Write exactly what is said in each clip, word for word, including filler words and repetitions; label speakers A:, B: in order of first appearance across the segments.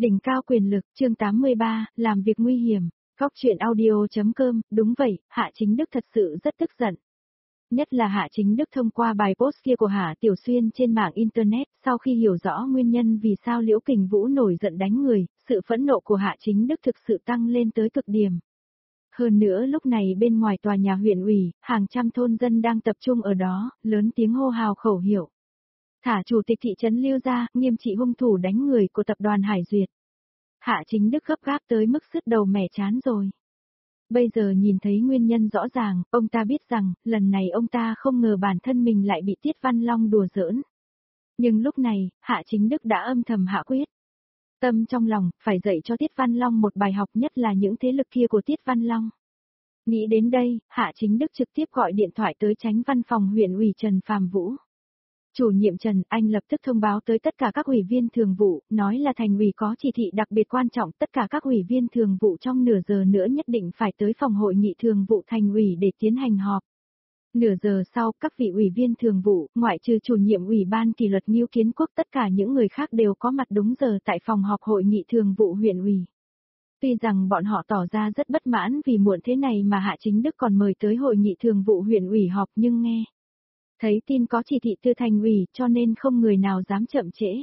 A: Đỉnh cao quyền lực, chương tám mươi ba, làm việc nguy hiểm. Góc truyện audio.com, đúng vậy, Hạ Chính Đức thật sự rất tức giận. Nhất là Hạ Chính Đức thông qua bài post kia của Hạ Tiểu Xuyên trên mạng Internet, sau khi hiểu rõ nguyên nhân vì sao Liễu Kình Vũ nổi giận đánh người, sự phẫn nộ của Hạ Chính Đức thực sự tăng lên tới cực điểm. Hơn nữa lúc này bên ngoài tòa nhà huyện ủy, hàng trăm thôn dân đang tập trung ở đó, lớn tiếng hô hào khẩu hiệu. Thả chủ tịch thị trấn Lưu ra, nghiêm trị hung thủ đánh người của tập đoàn Hải Duyệt. Hạ Chính Đức gấp gáp tới mức sứt đầu mẻ chán rồi. Bây giờ nhìn thấy nguyên nhân rõ ràng, ông ta biết rằng, lần này ông ta không ngờ bản thân mình lại bị Tiết Văn Long đùa giỡn. Nhưng lúc này, Hạ Chính Đức đã âm thầm hạ quyết. Tâm trong lòng, phải dạy cho Tiết Văn Long một bài học, nhất là những thế lực kia của Tiết Văn Long. Nghĩ đến đây, Hạ Chính Đức trực tiếp gọi điện thoại tới Chánh Văn phòng huyện ủy Trần Phàm Vũ. Chủ nhiệm Trần, anh lập tức thông báo tới tất cả các ủy viên thường vụ, nói là thành ủy có chỉ thị đặc biệt quan trọng, tất cả các ủy viên thường vụ trong nửa giờ nữa nhất định phải tới phòng hội nghị thường vụ thành ủy để tiến hành họp. Nửa giờ sau, các vị ủy viên thường vụ, ngoại trừ chủ nhiệm ủy ban kỷ luật Ngưu Kiến Quốc, tất cả những người khác đều có mặt đúng giờ tại phòng họp hội nghị thường vụ huyện ủy. Tuy rằng bọn họ tỏ ra rất bất mãn vì muộn thế này mà Hạ Chính Đức còn mời tới hội nghị thường vụ huyện ủy họp, nhưng nghe thấy tin có chỉ thị từ thành ủy cho nên không người nào dám chậm trễ.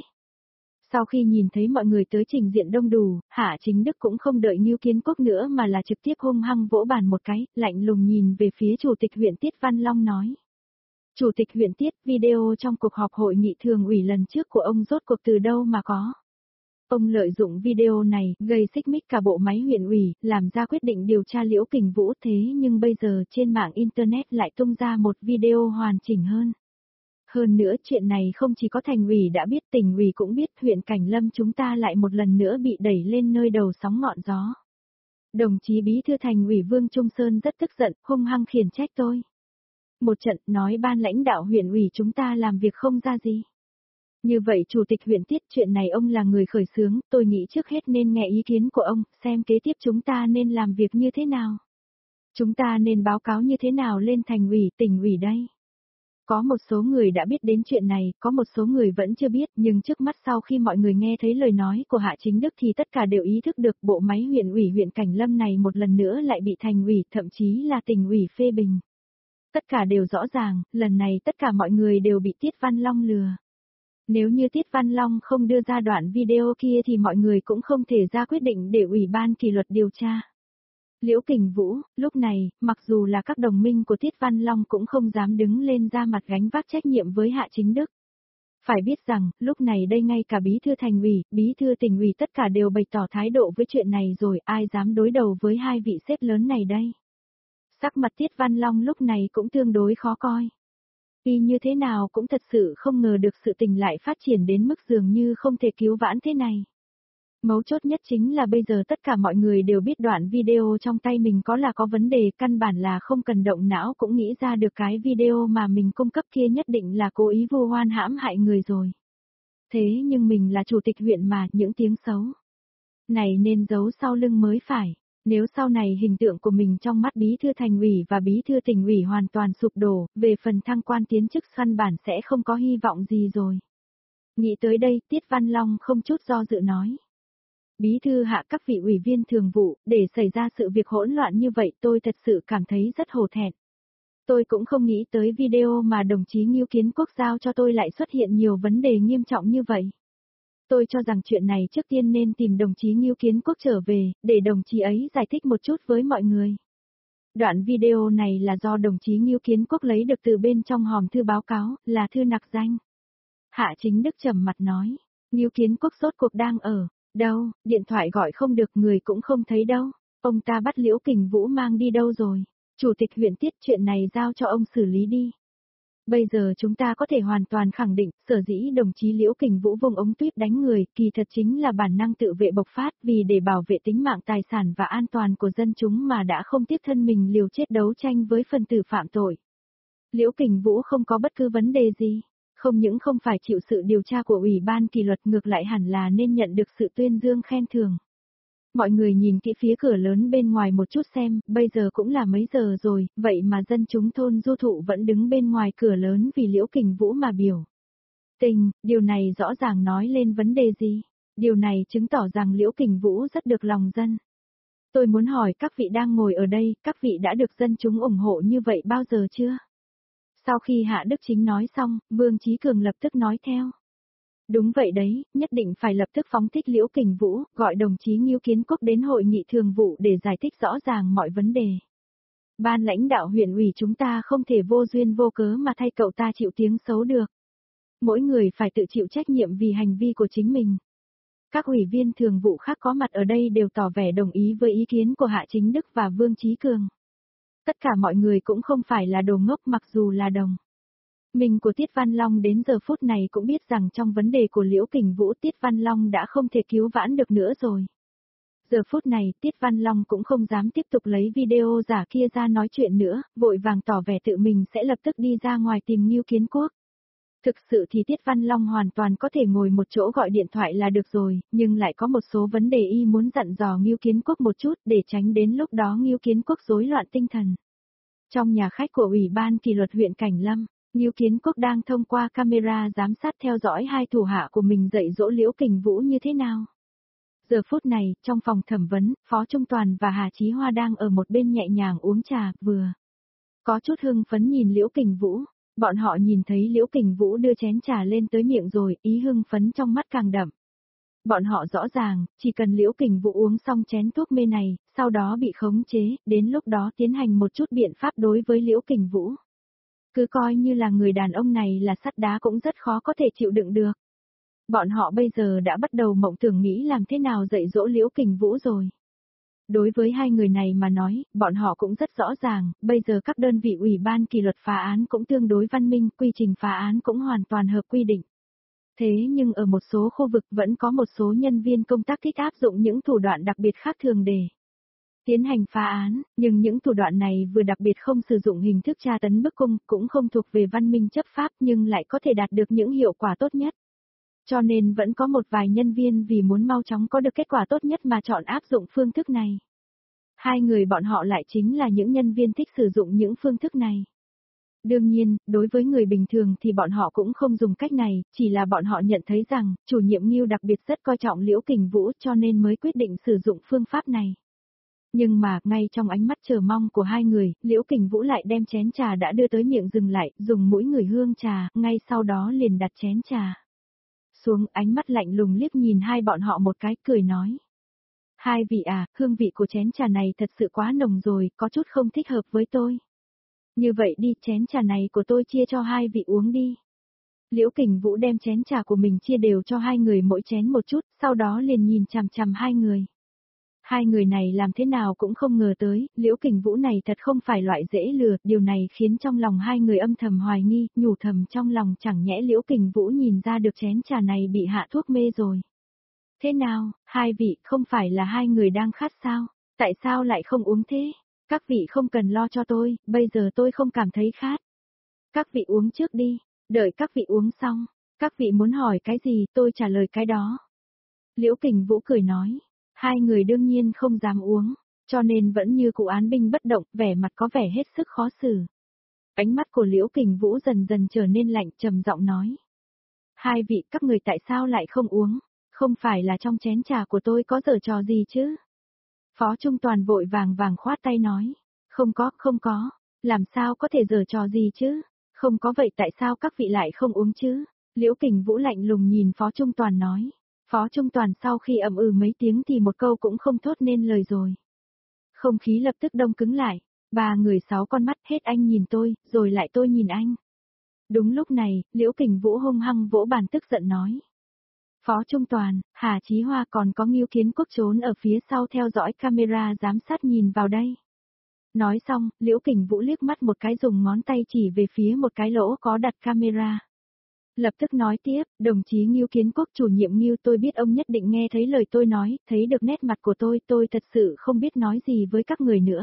A: Sau khi nhìn thấy mọi người tới trình diện đông đủ, Hạ Chính Đức cũng không đợi Ngưu Kiến Quốc nữa mà là trực tiếp hung hăng vỗ bàn một cái, lạnh lùng nhìn về phía chủ tịch huyện Tiết Văn Long nói. Chủ tịch huyện Tiết, video trong cuộc họp hội nghị thường ủy lần trước của ông rốt cuộc từ đâu mà có? Ông lợi dụng video này, gây xích mích cả bộ máy huyện ủy, làm ra quyết định điều tra Liễu Kình Vũ, thế nhưng bây giờ trên mạng Internet lại tung ra một video hoàn chỉnh hơn. Hơn nữa chuyện này không chỉ có thành ủy đã biết, tỉnh ủy cũng biết, huyện Cảnh Lâm chúng ta lại một lần nữa bị đẩy lên nơi đầu sóng ngọn gió. Đồng chí bí thư thành ủy Vương Trung Sơn rất tức giận, hung hăng khiển trách tôi. Một trận nói ban lãnh đạo huyện ủy chúng ta làm việc không ra gì. Như vậy chủ tịch huyện Tiết, chuyện này ông là người khởi xướng, tôi nghĩ trước hết nên nghe ý kiến của ông, xem kế tiếp chúng ta nên làm việc như thế nào. Chúng ta nên báo cáo như thế nào lên thành ủy, tỉnh ủy đây. Có một số người đã biết đến chuyện này, có một số người vẫn chưa biết, nhưng trước mắt sau khi mọi người nghe thấy lời nói của Hạ Chính Đức thì tất cả đều ý thức được bộ máy huyện ủy huyện Cảnh Lâm này một lần nữa lại bị thành ủy, thậm chí là tỉnh ủy phê bình. Tất cả đều rõ ràng, lần này tất cả mọi người đều bị Tiết Văn Long lừa. Nếu như Tiết Văn Long không đưa ra đoạn video kia thì mọi người cũng không thể ra quyết định để ủy ban kỷ luật điều tra. Liễu Kình Vũ, lúc này, mặc dù là các đồng minh của Tiết Văn Long cũng không dám đứng lên ra mặt gánh vác trách nhiệm với Hạ Chính Đức. Phải biết rằng, lúc này đây ngay cả bí thư thành ủy, bí thư tỉnh ủy tất cả đều bày tỏ thái độ với chuyện này rồi, ai dám đối đầu với hai vị sếp lớn này đây. Sắc mặt Tiết Văn Long lúc này cũng tương đối khó coi. Y như thế nào cũng thật sự không ngờ được sự tình lại phát triển đến mức dường như không thể cứu vãn thế này. Mấu chốt nhất chính là bây giờ tất cả mọi người đều biết đoạn video trong tay mình có là có vấn đề, căn bản là không cần động não cũng nghĩ ra được cái video mà mình cung cấp kia nhất định là cố ý vu oan hãm hại người rồi. Thế nhưng mình là chủ tịch huyện mà, những tiếng xấu này nên giấu sau lưng mới phải. Nếu sau này hình tượng của mình trong mắt bí thư thành ủy và bí thư tỉnh ủy hoàn toàn sụp đổ, về phần thăng quan tiến chức căn bản sẽ không có hy vọng gì rồi. Nghĩ tới đây, Tiết Văn Long không chút do dự nói. Bí thư Hạ, các vị ủy viên thường vụ, để xảy ra sự việc hỗn loạn như vậy tôi thật sự cảm thấy rất hổ thẹn. Tôi cũng không nghĩ tới video mà đồng chí Ngưu Kiến Quốc giao cho tôi lại xuất hiện nhiều vấn đề nghiêm trọng như vậy. Tôi cho rằng chuyện này trước tiên nên tìm đồng chí Ngưu Kiến Quốc trở về, để đồng chí ấy giải thích một chút với mọi người. Đoạn video này là do đồng chí Ngưu Kiến Quốc lấy được từ bên trong hòm thư báo cáo, là thư nặc danh. Hạ Chính Đức trầm mặt nói, Ngưu Kiến Quốc rốt cuộc đang ở đâu, điện thoại gọi không được, người cũng không thấy đâu, ông ta bắt Liễu Kình Vũ mang đi đâu rồi, chủ tịch huyện Tiết, chuyện này giao cho ông xử lý đi. Bây giờ chúng ta có thể hoàn toàn khẳng định, sở dĩ đồng chí Liễu Kình Vũ vùng ống tuyếp đánh người, kỳ thật chính là bản năng tự vệ bộc phát, vì để bảo vệ tính mạng tài sản và an toàn của dân chúng mà đã không tiếc thân mình liều chết đấu tranh với phần tử phạm tội. Liễu Kình Vũ không có bất cứ vấn đề gì, không những không phải chịu sự điều tra của ủy ban kỷ luật, ngược lại hẳn là nên nhận được sự tuyên dương khen thưởng. Mọi người nhìn kỹ phía cửa lớn bên ngoài một chút xem, bây giờ cũng là mấy giờ rồi, vậy mà dân chúng thôn Du Thụ vẫn đứng bên ngoài cửa lớn vì Liễu Kình Vũ mà biểu tình, điều này rõ ràng nói lên vấn đề gì? Điều này chứng tỏ rằng Liễu Kình Vũ rất được lòng dân. Tôi muốn hỏi các vị đang ngồi ở đây, các vị đã được dân chúng ủng hộ như vậy bao giờ chưa? Sau khi Hạ Đức Chính nói xong, Vương Chí Cường lập tức nói theo. Đúng vậy đấy, nhất định phải lập tức phóng thích Liễu Kình Vũ, gọi đồng chí Ngưu Kiến Quốc đến hội nghị thường vụ để giải thích rõ ràng mọi vấn đề. Ban lãnh đạo huyện ủy chúng ta không thể vô duyên vô cớ mà thay cậu ta chịu tiếng xấu được. Mỗi người phải tự chịu trách nhiệm vì hành vi của chính mình. Các ủy viên thường vụ khác có mặt ở đây đều tỏ vẻ đồng ý với ý kiến của Hạ Chính Đức và Vương Chí Cường. Tất cả mọi người cũng không phải là đồ ngốc mặc dù là đồng. Mình của Tiết Văn Long đến giờ phút này cũng biết rằng trong vấn đề của Liễu Kình Vũ Tiết Văn Long đã không thể cứu vãn được nữa rồi. Giờ phút này Tiết Văn Long cũng không dám tiếp tục lấy video giả kia ra nói chuyện nữa, vội vàng tỏ vẻ tự mình sẽ lập tức đi ra ngoài tìm Ngưu Kiến Quốc. Thực sự thì Tiết Văn Long hoàn toàn có thể ngồi một chỗ gọi điện thoại là được rồi, nhưng lại có một số vấn đề y muốn dặn dò Ngưu Kiến Quốc một chút để tránh đến lúc đó Ngưu Kiến Quốc rối loạn tinh thần. Trong nhà khách của Ủy ban kỷ luật huyện Cảnh Lâm, Ngưu Kiến Quốc đang thông qua camera giám sát theo dõi hai thủ hạ của mình dạy dỗ Liễu Kình Vũ như thế nào. Giờ phút này, trong phòng thẩm vấn, Phó Trung Toàn và Hà Chí Hoa đang ở một bên nhẹ nhàng uống trà, vừa có chút hưng phấn nhìn Liễu Kình Vũ. Bọn họ nhìn thấy Liễu Kình Vũ đưa chén trà lên tới miệng rồi, ý hưng phấn trong mắt càng đậm. Bọn họ rõ ràng, chỉ cần Liễu Kình Vũ uống xong chén thuốc mê này, sau đó bị khống chế, đến lúc đó tiến hành một chút biện pháp đối với Liễu Kình Vũ. Cứ coi như là người đàn ông này là sắt đá cũng rất khó có thể chịu đựng được. Bọn họ bây giờ đã bắt đầu mộng tưởng nghĩ làm thế nào dạy dỗ Liễu Kình Vũ rồi. Đối với hai người này mà nói, bọn họ cũng rất rõ ràng, bây giờ các đơn vị ủy ban kỷ luật phá án cũng tương đối văn minh, quy trình phá án cũng hoàn toàn hợp quy định. Thế nhưng ở một số khu vực vẫn có một số nhân viên công tác thích áp dụng những thủ đoạn đặc biệt khác thường để tiến hành phá án, nhưng những thủ đoạn này vừa đặc biệt không sử dụng hình thức tra tấn bức cung, cũng không thuộc về văn minh chấp pháp nhưng lại có thể đạt được những hiệu quả tốt nhất. Cho nên vẫn có một vài nhân viên vì muốn mau chóng có được kết quả tốt nhất mà chọn áp dụng phương thức này. Hai người bọn họ lại chính là những nhân viên thích sử dụng những phương thức này. Đương nhiên, đối với người bình thường thì bọn họ cũng không dùng cách này, chỉ là bọn họ nhận thấy rằng, chủ nhiệm Ngưu đặc biệt rất coi trọng Liễu Kình Vũ cho nên mới quyết định sử dụng phương pháp này. Nhưng mà, ngay trong ánh mắt chờ mong của hai người, Liễu Kình Vũ lại đem chén trà đã đưa tới miệng dừng lại, dùng mũi ngửi hương trà, ngay sau đó liền đặt chén trà xuống, ánh mắt lạnh lùng liếc nhìn hai bọn họ một cái, cười nói. Hai vị à, hương vị của chén trà này thật sự quá nồng rồi, có chút không thích hợp với tôi. Như vậy đi, chén trà này của tôi chia cho hai vị uống đi. Liễu Kình Vũ đem chén trà của mình chia đều cho hai người mỗi chén một chút, sau đó liền nhìn chằm chằm hai người. Hai người này làm thế nào cũng không ngờ tới, Liễu Kình Vũ này thật không phải loại dễ lừa, điều này khiến trong lòng hai người âm thầm hoài nghi, nhủ thầm trong lòng chẳng nhẽ Liễu Kình Vũ nhìn ra được chén trà này bị hạ thuốc mê rồi. Thế nào, hai vị không phải là hai người đang khát sao, tại sao lại không uống thế? Các vị không cần lo cho tôi, bây giờ tôi không cảm thấy khát. Các vị uống trước đi, đợi các vị uống xong, các vị muốn hỏi cái gì tôi trả lời cái đó. Liễu Kình Vũ cười nói. Hai người đương nhiên không dám uống, cho nên vẫn như cụ án binh bất động, vẻ mặt có vẻ hết sức khó xử. Ánh mắt của Liễu Kình Vũ dần dần trở nên lạnh, trầm giọng nói. Hai vị, các người tại sao lại không uống? Không phải là trong chén trà của tôi có giở trò gì chứ? Phó Trung Toàn vội vàng vàng khoát tay nói. Không có, không có, làm sao có thể giở trò gì chứ? Không có vậy tại sao các vị lại không uống chứ? Liễu Kình Vũ lạnh lùng nhìn Phó Trung Toàn nói. Phó Trung Toàn sau khi ậm ừ mấy tiếng thì một câu cũng không thốt nên lời rồi. Không khí lập tức đông cứng lại, ba người sáu con mắt hết anh nhìn tôi, rồi lại tôi nhìn anh. Đúng lúc này, Liễu Kình Vũ hung hăng vỗ bàn tức giận nói. Phó Trung Toàn, Hà Chí Hoa còn có Ngưu Kiến Quốc trốn ở phía sau theo dõi camera giám sát nhìn vào đây. Nói xong, Liễu Kình Vũ liếc mắt một cái dùng ngón tay chỉ về phía một cái lỗ có đặt camera. Lập tức nói tiếp, đồng chí Ngưu Kiến Quốc chủ nhiệm Ngưu tôi biết ông nhất định nghe thấy lời tôi nói, thấy được nét mặt của tôi, tôi thật sự không biết nói gì với các người nữa.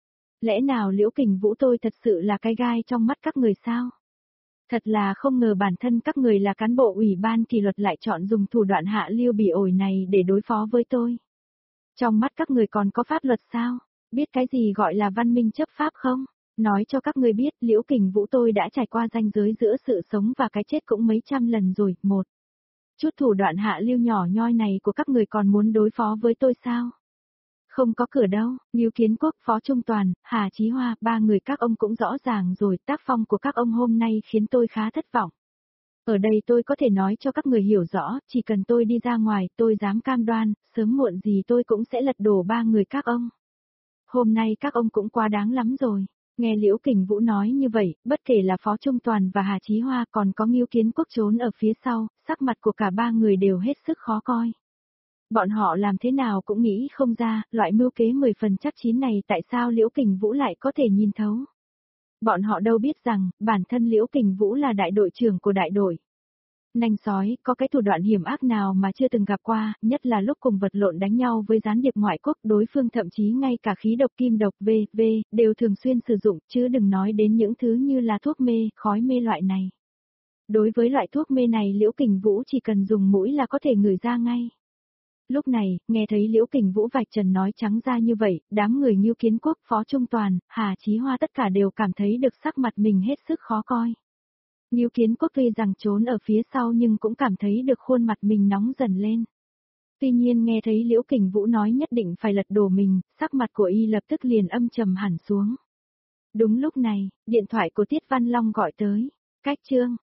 A: Lẽ nào Liễu Kình Vũ tôi thật sự là cái gai trong mắt các người sao? Thật là không ngờ bản thân các người là cán bộ ủy ban kỷ luật lại chọn dùng thủ đoạn hạ lưu bỉ ổi này để đối phó với tôi. Trong mắt các người còn có pháp luật sao? Biết cái gì gọi là văn minh chấp pháp không? Nói cho các người biết, Liễu Kình Vũ tôi đã trải qua ranh giới giữa sự sống và cái chết cũng mấy trăm lần rồi. Một, Chút thủ đoạn hạ lưu nhỏ nhoi này của các người còn muốn đối phó với tôi sao? Không có cửa đâu, Ngưu Kiến Quốc, Phó Trung Toàn, Hà Chí Hoa, ba người các ông cũng rõ ràng rồi, tác phong của các ông hôm nay khiến tôi khá thất vọng. Ở đây tôi có thể nói cho các người hiểu rõ, chỉ cần tôi đi ra ngoài, tôi dám cam đoan, sớm muộn gì tôi cũng sẽ lật đổ ba người các ông. Hôm nay các ông cũng quá đáng lắm rồi. Nghe Liễu Kình Vũ nói như vậy, bất kể là Phó Trung Toàn và Hà Chí Hoa còn có Ngưu Kiến Quốc trốn ở phía sau, sắc mặt của cả ba người đều hết sức khó coi. Bọn họ làm thế nào cũng nghĩ không ra, loại mưu kế mười phần chắc chín này tại sao Liễu Kình Vũ lại có thể nhìn thấu. Bọn họ đâu biết rằng, bản thân Liễu Kình Vũ là đại đội trưởng của đại đội. Nanh sói, có cái thủ đoạn hiểm ác nào mà chưa từng gặp qua, nhất là lúc cùng vật lộn đánh nhau với gián điệp ngoại quốc, đối phương thậm chí ngay cả khí độc kim độc V, V, đều thường xuyên sử dụng, chứ đừng nói đến những thứ như là thuốc mê, khói mê loại này. Đối với loại thuốc mê này Liễu Kình Vũ chỉ cần dùng mũi là có thể ngửi ra ngay. Lúc này, nghe thấy Liễu Kình Vũ vạch trần nói trắng ra như vậy, đám người Ngưu Kiến Quốc, Phó Trung Toàn, Hà Chí Hoa tất cả đều cảm thấy được sắc mặt mình hết sức khó coi. Ngưu Kiến Quốc tuy rằng trốn ở phía sau nhưng cũng cảm thấy được khuôn mặt mình nóng dần lên. Tuy nhiên nghe thấy Liễu Kình Vũ nói nhất định phải lật đổ mình, sắc mặt của y lập tức liền âm trầm hẳn xuống. Đúng lúc này, điện thoại của Tiết Văn Long gọi tới. Cách Trương,